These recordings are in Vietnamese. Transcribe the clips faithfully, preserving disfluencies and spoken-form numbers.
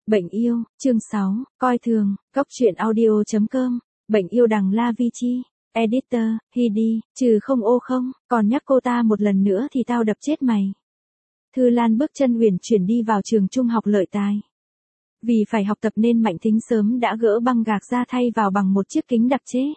Bệnh yêu, chương sáu, coi thường, cóc truyện audio chấm com, bệnh yêu đằng La Vi Chi, editor, Hidi, trừ không ô không, còn nhắc cô ta một lần nữa thì tao đập chết mày. Thư Lan bước chân uyển chuyển đi vào trường trung học Lợi Tài. Vì phải học tập nên Mạnh Thính sớm đã gỡ băng gạc ra thay vào bằng một chiếc kính đặc chế.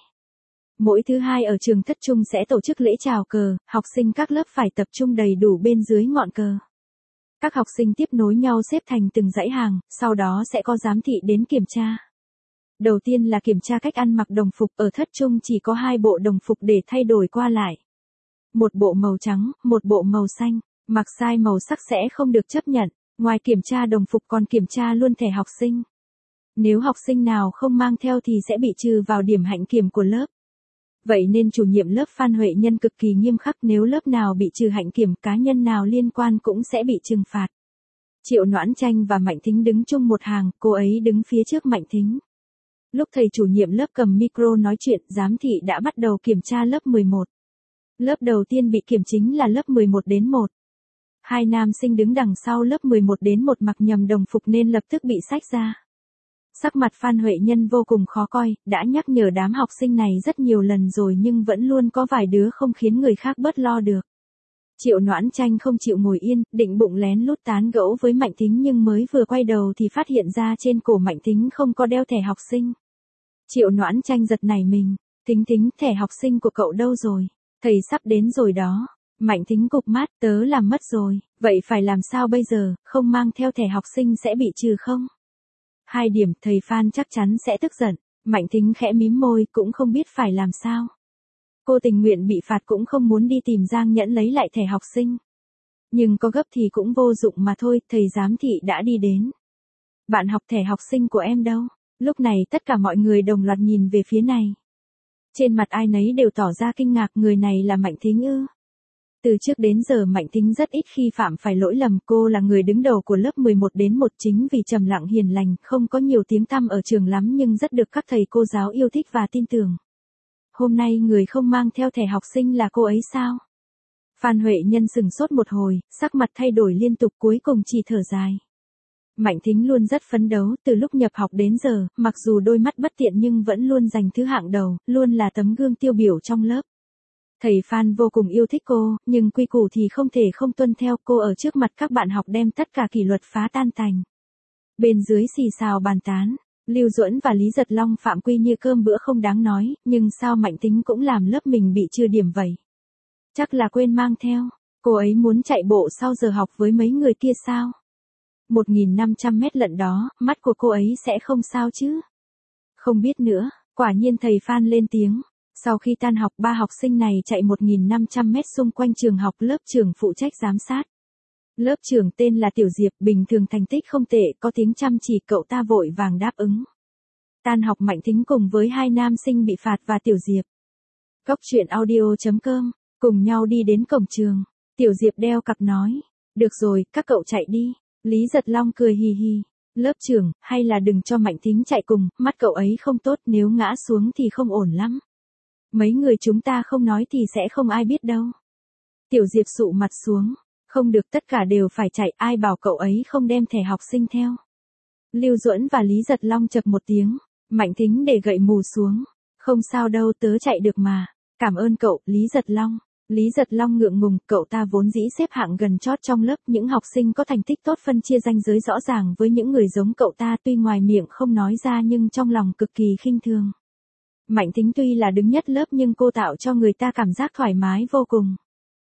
Mỗi thứ hai ở trường thất trung sẽ tổ chức lễ chào cờ, học sinh các lớp phải tập trung đầy đủ bên dưới ngọn cờ. Các học sinh tiếp nối nhau xếp thành từng dãy hàng, sau đó sẽ có giám thị đến kiểm tra. Đầu tiên là kiểm tra cách ăn mặc đồng phục, ở thất trung chỉ có hai bộ đồng phục để thay đổi qua lại. Một bộ màu trắng, một bộ màu xanh, mặc sai màu sắc sẽ không được chấp nhận, ngoài kiểm tra đồng phục còn kiểm tra luôn thẻ học sinh. Nếu học sinh nào không mang theo thì sẽ bị trừ vào điểm hạnh kiểm của lớp. Vậy nên chủ nhiệm lớp Phan Huệ Nhân cực kỳ nghiêm khắc, nếu lớp nào bị trừ hạnh kiểm, cá nhân nào liên quan cũng sẽ bị trừng phạt. Triệu Noãn Tranh và Mạnh Thính đứng chung một hàng, cô ấy đứng phía trước Mạnh Thính. Lúc thầy chủ nhiệm lớp cầm micro nói chuyện, giám thị đã bắt đầu kiểm tra lớp mười một. Lớp đầu tiên bị kiểm chính là lớp mười một đến một. Hai nam sinh đứng đằng sau lớp mười một đến một mặc nhầm đồng phục nên lập tức bị xách ra. Sắc mặt Phan Huệ Nhân vô cùng khó coi, đã nhắc nhở đám học sinh này rất nhiều lần rồi nhưng vẫn luôn có vài đứa không khiến người khác bớt lo được. Triệu Noãn Tranh không chịu ngồi yên, định bụng lén lút tán gẫu với Mạnh Thính nhưng mới vừa quay đầu thì phát hiện ra trên cổ Mạnh Thính không có đeo thẻ học sinh. Triệu Noãn Tranh giật nảy mình, Thính Thính, thẻ học sinh của cậu đâu rồi? Thầy sắp đến rồi đó. Mạnh Thính cụp mắt, tớ làm mất rồi, vậy phải làm sao bây giờ, không mang theo thẻ học sinh sẽ bị trừ không? Hai điểm, thầy Phan chắc chắn sẽ tức giận. Mạnh Thính khẽ mím môi, cũng không biết phải làm sao. Cô tình nguyện bị phạt cũng không muốn đi tìm Giang Nhẫn lấy lại thẻ học sinh. Nhưng có gấp thì cũng vô dụng mà thôi, thầy giám thị đã đi đến. Bạn học thẻ học sinh của em đâu? Lúc này tất cả mọi người đồng loạt nhìn về phía này. Trên mặt ai nấy đều tỏ ra kinh ngạc, người này là Mạnh Thính ư? Từ trước đến giờ Mạnh Thính rất ít khi phạm phải lỗi lầm, cô là người đứng đầu của lớp mười một đến một, chính vì trầm lặng hiền lành, không có nhiều tiếng tăm ở trường lắm nhưng rất được các thầy cô giáo yêu thích và tin tưởng. Hôm nay người không mang theo thẻ học sinh là cô ấy sao? Phan Huệ Nhân sừng sốt một hồi, sắc mặt thay đổi liên tục cuối cùng chỉ thở dài. Mạnh Thính luôn rất phấn đấu, từ lúc nhập học đến giờ, mặc dù đôi mắt bất tiện nhưng vẫn luôn giành thứ hạng đầu, luôn là tấm gương tiêu biểu trong lớp. Thầy Phan vô cùng yêu thích cô, nhưng quy củ thì không thể không tuân theo, cô ở trước mặt các bạn học đem tất cả kỷ luật phá tan tành. Bên dưới xì xào bàn tán, Lưu Duẫn và Lý Giật Long phạm quy như cơm bữa không đáng nói, nhưng sao Mạnh Thính cũng làm lớp mình bị trừ điểm vậy? Chắc là quên mang theo, cô ấy muốn chạy bộ sau giờ học với mấy người kia sao? một nghìn năm trăm mét lận đó, mắt của cô ấy sẽ không sao chứ? Không biết nữa, quả nhiên thầy Phan lên tiếng. Sau khi tan học, ba học sinh này chạy một nghìn năm trăm mét xung quanh trường học, lớp trưởng phụ trách giám sát. Lớp trưởng tên là Tiểu Diệp, bình thường thành tích không tệ, có tiếng chăm chỉ, cậu ta vội vàng đáp ứng. Tan học Mạnh Thính cùng với hai nam sinh bị phạt và Tiểu Diệp. Cóc truyện audio chấm com, cùng nhau đi đến cổng trường. Tiểu Diệp đeo cặp nói, được rồi, các cậu chạy đi. Lý Giật Long cười hì hì. Lớp trưởng, hay là đừng cho Mạnh Thính chạy cùng, mắt cậu ấy không tốt, nếu ngã xuống thì không ổn lắm. Mấy người chúng ta không nói thì sẽ không ai biết đâu. Tiểu Diệp sụ mặt xuống. Không được, tất cả đều phải chạy, ai bảo cậu ấy không đem thẻ học sinh theo. Lưu Duẫn và Lý Giật Long chậc một tiếng. Mạnh Thính để gậy mù xuống. Không sao đâu, tớ chạy được mà. Cảm ơn cậu, Lý Giật Long. Lý Giật Long ngượng ngùng, cậu ta vốn dĩ xếp hạng gần chót trong lớp, những học sinh có thành tích tốt phân chia ranh giới rõ ràng với những người giống cậu ta, tuy ngoài miệng không nói ra nhưng trong lòng cực kỳ khinh thường. Mạnh Thính tuy là đứng nhất lớp nhưng cô tạo cho người ta cảm giác thoải mái vô cùng.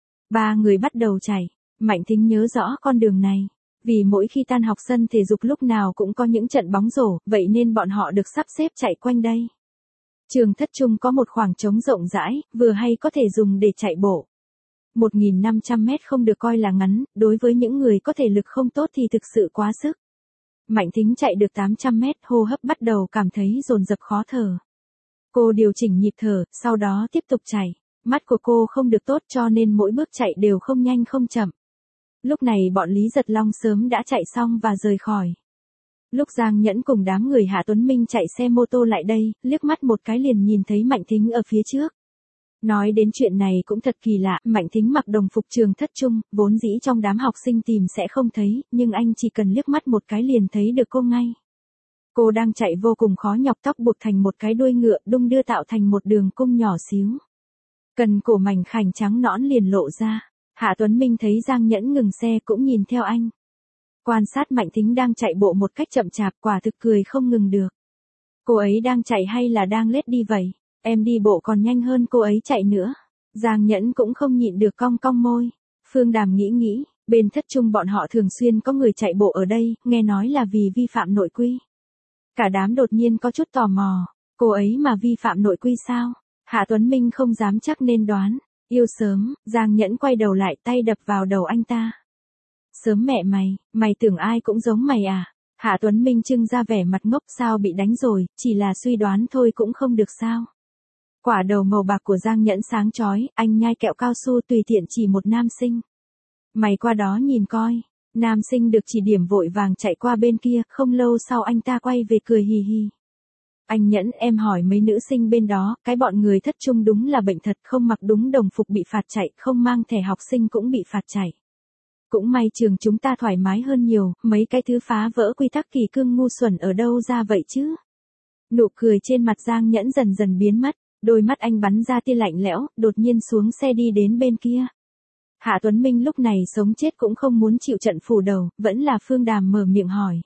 Ba người bắt đầu chạy, Mạnh Thính nhớ rõ con đường này. Vì mỗi khi tan học sân thể dục lúc nào cũng có những trận bóng rổ, vậy nên bọn họ được sắp xếp chạy quanh đây. Trường thất trung có một khoảng trống rộng rãi, vừa hay có thể dùng để chạy bộ. một nghìn năm trăm mét không được coi là ngắn, đối với những người có thể lực không tốt thì thực sự quá sức. Mạnh Thính chạy được tám trăm mét, hô hấp bắt đầu cảm thấy dồn dập khó thở. Cô điều chỉnh nhịp thở, sau đó tiếp tục chạy. Mắt của cô không được tốt cho nên mỗi bước chạy đều không nhanh không chậm. Lúc này bọn Lý Giật Long sớm đã chạy xong và rời khỏi. Lúc Giang Nhẫn cùng đám người Hạ Tuấn Minh chạy xe mô tô lại đây, liếc mắt một cái liền nhìn thấy Mạnh Thính ở phía trước. Nói đến chuyện này cũng thật kỳ lạ, Mạnh Thính mặc đồng phục trường thất trung, vốn dĩ trong đám học sinh tìm sẽ không thấy, nhưng anh chỉ cần liếc mắt một cái liền thấy được cô ngay. Cô đang chạy vô cùng khó nhọc, tóc buộc thành một cái đuôi ngựa đung đưa tạo thành một đường cung nhỏ xíu. Cần cổ mảnh khảnh trắng nõn liền lộ ra. Hạ Tuấn Minh thấy Giang Nhẫn ngừng xe cũng nhìn theo anh. Quan sát Mạnh Thính đang chạy bộ một cách chậm chạp, quả thực cười không ngừng được. Cô ấy đang chạy hay là đang lết đi vậy? Em đi bộ còn nhanh hơn cô ấy chạy nữa. Giang Nhẫn cũng không nhịn được cong cong môi. Phương Đàm nghĩ nghĩ, bên thất trung bọn họ thường xuyên có người chạy bộ ở đây, nghe nói là vì vi phạm nội quy. Cả đám đột nhiên có chút tò mò, cô ấy mà vi phạm nội quy sao? Hạ Tuấn Minh không dám chắc nên đoán. Yêu sớm, Giang Nhẫn quay đầu lại, tay đập vào đầu anh ta. Sớm mẹ mày, mày tưởng ai cũng giống mày à? Hạ Tuấn Minh trưng ra vẻ mặt ngốc, sao bị đánh rồi, chỉ là suy đoán thôi cũng không được sao? Quả đầu màu bạc của Giang Nhẫn sáng chói, anh nhai kẹo cao su tùy tiện chỉ một nam sinh. Mày qua đó nhìn coi. Nam sinh được chỉ điểm vội vàng chạy qua bên kia, không lâu sau anh ta quay về cười hì hì. Anh Nhẫn, em hỏi mấy nữ sinh bên đó, cái bọn người thất trung đúng là bệnh thật, không mặc đúng đồng phục bị phạt chạy, không mang thẻ học sinh cũng bị phạt chạy. Cũng may trường chúng ta thoải mái hơn nhiều, mấy cái thứ phá vỡ quy tắc kỳ cương ngu xuẩn ở đâu ra vậy chứ? Nụ cười trên mặt Giang Nhẫn dần dần biến mất, đôi mắt anh bắn ra tia lạnh lẽo, đột nhiên xuống xe đi đến bên kia. Hạ Tuấn Minh lúc này sống chết cũng không muốn chịu trận phủ đầu, vẫn là Phương Đàm mở miệng hỏi.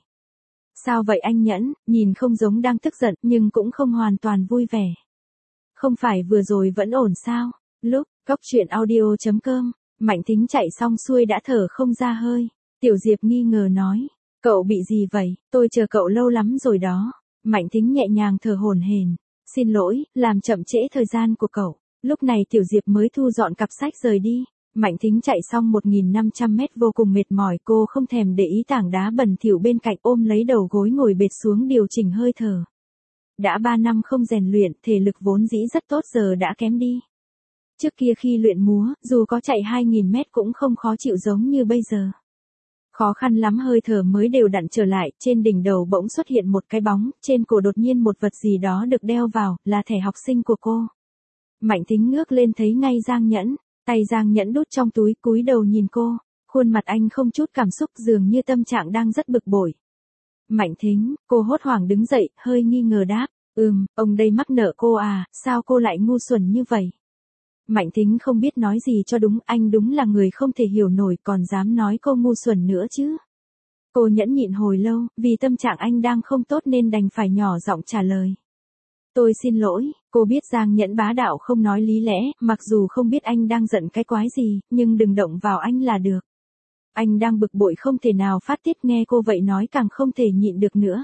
Sao vậy anh Nhẫn, nhìn không giống đang tức giận, nhưng cũng không hoàn toàn vui vẻ. Không phải vừa rồi vẫn ổn sao? Lúc, cóc truyện audio chấm com, Mạnh Thính chạy xong xuôi đã thở không ra hơi. Tiểu Diệp nghi ngờ nói, cậu bị gì vậy, tôi chờ cậu lâu lắm rồi đó. Mạnh Thính nhẹ nhàng thở hổn hển, xin lỗi, làm chậm trễ thời gian của cậu. Lúc này Tiểu Diệp mới thu dọn cặp sách rời đi. Mạnh Thính chạy xong một nghìn năm trăm mét vô cùng mệt mỏi, cô không thèm để ý tảng đá bẩn thỉu bên cạnh, ôm lấy đầu gối ngồi bệt xuống điều chỉnh hơi thở. Đã ba năm không rèn luyện, thể lực vốn dĩ rất tốt giờ đã kém đi. Trước kia khi luyện múa, dù có chạy hai nghìn mét cũng không khó chịu giống như bây giờ. Khó khăn lắm hơi thở mới đều đặn trở lại, trên đỉnh đầu bỗng xuất hiện một cái bóng, trên cổ đột nhiên một vật gì đó được đeo vào, là thẻ học sinh của cô. Mạnh Thính ngước lên thấy ngay Giang Nhẫn. Tay Giang Nhẫn đút trong túi, cúi đầu nhìn cô, khuôn mặt anh không chút cảm xúc, dường như tâm trạng đang rất bực bội. Mạnh Thính, cô hốt hoảng đứng dậy, hơi nghi ngờ đáp, ừm, ông đây mắc nợ cô à, sao cô lại ngu xuẩn như vậy? Mạnh Thính không biết nói gì cho đúng, anh đúng là người không thể hiểu nổi, còn dám nói cô ngu xuẩn nữa chứ. Cô nhẫn nhịn hồi lâu, vì tâm trạng anh đang không tốt nên đành phải nhỏ giọng trả lời. Tôi xin lỗi, cô biết Giang Nhẫn bá đạo không nói lý lẽ, mặc dù không biết anh đang giận cái quái gì, nhưng đừng động vào anh là được. Anh đang bực bội không thể nào phát tiết, nghe cô vậy nói càng không thể nhịn được nữa.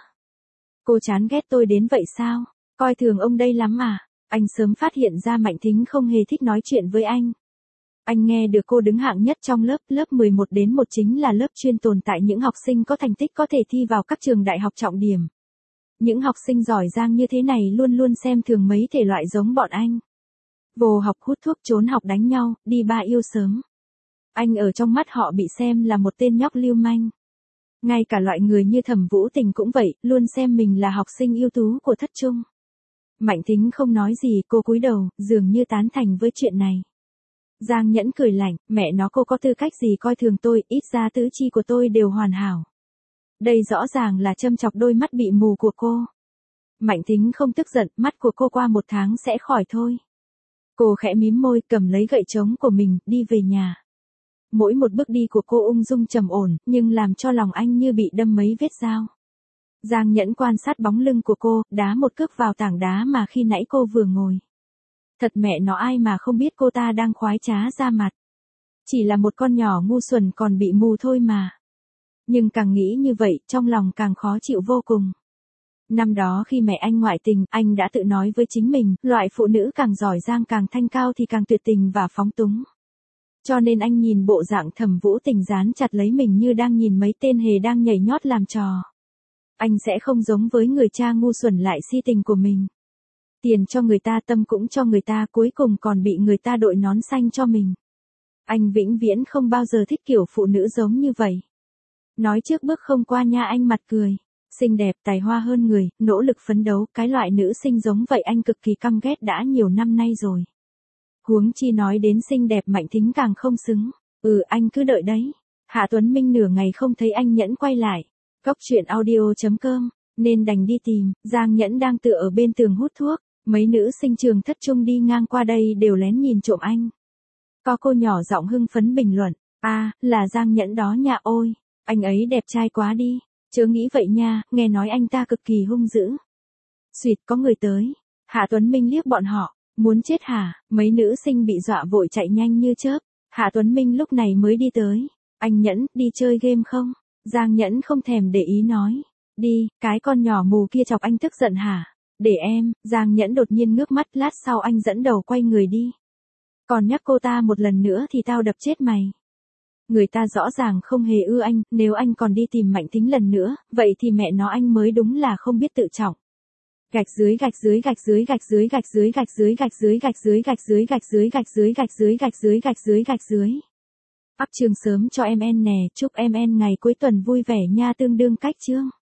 Cô chán ghét tôi đến vậy sao? Coi thường ông đây lắm à? Anh sớm phát hiện ra Mạnh Thính không hề thích nói chuyện với anh. Anh nghe được cô đứng hạng nhất trong lớp, lớp mười một đến một chính là lớp chuyên tồn tại những học sinh có thành tích có thể thi vào các trường đại học trọng điểm. Những học sinh giỏi giang như thế này luôn luôn xem thường mấy thể loại giống bọn anh. Vô học, hút thuốc, trốn học, đánh nhau, đi ba yêu sớm. Anh ở trong mắt họ bị xem là một tên nhóc lưu manh. Ngay cả loại người như Thẩm Vũ Tình cũng vậy, luôn xem mình là học sinh ưu tú của thất trung. Mạnh Thính không nói gì, cô cúi đầu, dường như tán thành với chuyện này. Giang Nhẫn cười lạnh, mẹ nó, cô có tư cách gì coi thường tôi, ít ra tứ chi của tôi đều hoàn hảo. Đây rõ ràng là châm chọc đôi mắt bị mù của cô. Mạnh Thính không tức giận, mắt của cô qua một tháng sẽ khỏi thôi. Cô khẽ mím môi, cầm lấy gậy trống của mình, đi về nhà. Mỗi một bước đi của cô ung dung trầm ổn, nhưng làm cho lòng anh như bị đâm mấy vết dao. Giang Nhẫn quan sát bóng lưng của cô, đá một cước vào tảng đá mà khi nãy cô vừa ngồi. Thật mẹ nó, ai mà không biết cô ta đang khoái trá ra mặt. Chỉ là một con nhỏ ngu xuẩn còn bị mù thôi mà. Nhưng càng nghĩ như vậy, trong lòng càng khó chịu vô cùng. Năm đó khi mẹ anh ngoại tình, anh đã tự nói với chính mình, loại phụ nữ càng giỏi giang càng thanh cao thì càng tuyệt tình và phóng túng. Cho nên anh nhìn bộ dạng Thẩm Vũ Tình dán chặt lấy mình như đang nhìn mấy tên hề đang nhảy nhót làm trò. Anh sẽ không giống với người cha ngu xuẩn lại si tình của mình. Tiền cho người ta, tâm cũng cho người ta, cuối cùng còn bị người ta đội nón xanh cho mình. Anh vĩnh viễn không bao giờ thích kiểu phụ nữ giống như vậy. Nói trước bước không qua nha, anh mặt cười. Xinh đẹp, tài hoa hơn người, nỗ lực phấn đấu, cái loại nữ sinh giống vậy anh cực kỳ căm ghét đã nhiều năm nay rồi. Huống chi nói đến xinh đẹp Mạnh Thính càng không xứng. Ừ anh cứ đợi đấy. Hạ Tuấn Minh nửa ngày không thấy anh Nhẫn quay lại. Cốc truyện audio.com, nên đành đi tìm. Giang Nhẫn đang tựa ở bên tường hút thuốc. Mấy nữ sinh trường thất trung đi ngang qua đây đều lén nhìn trộm anh. Có cô nhỏ giọng hưng phấn bình luận. À, là Giang Nhẫn đó nha, ôi. Anh ấy đẹp trai quá đi. Chớ nghĩ vậy nha, nghe nói anh ta cực kỳ hung dữ. Xuyệt, có người tới. Hạ Tuấn Minh liếc bọn họ. Muốn chết hả? Mấy nữ sinh bị dọa vội chạy nhanh như chớp. Hạ Tuấn Minh lúc này mới đi tới. Anh Nhẫn, đi chơi game không? Giang Nhẫn không thèm để ý nói. Đi, cái con nhỏ mù kia chọc anh tức giận hả? Để em. Giang Nhẫn đột nhiên ngước mắt, lát sau anh dẫn đầu quay người đi. Còn nhắc cô ta một lần nữa thì tao đập chết mày. Người ta rõ ràng không hề ưa anh, nếu anh còn đi tìm Mạnh Thính lần nữa, vậy thì mẹ nó anh mới đúng là không biết tự trọng. Gạch dưới gạch dưới gạch dưới gạch dưới gạch dưới gạch dưới gạch dưới gạch dưới gạch dưới gạch dưới gạch dưới gạch dưới gạch dưới gạch dưới gạch dưới. Up trường sớm cho em en nè, chúc em en ngày cuối tuần vui vẻ nha, tương đương cách chương.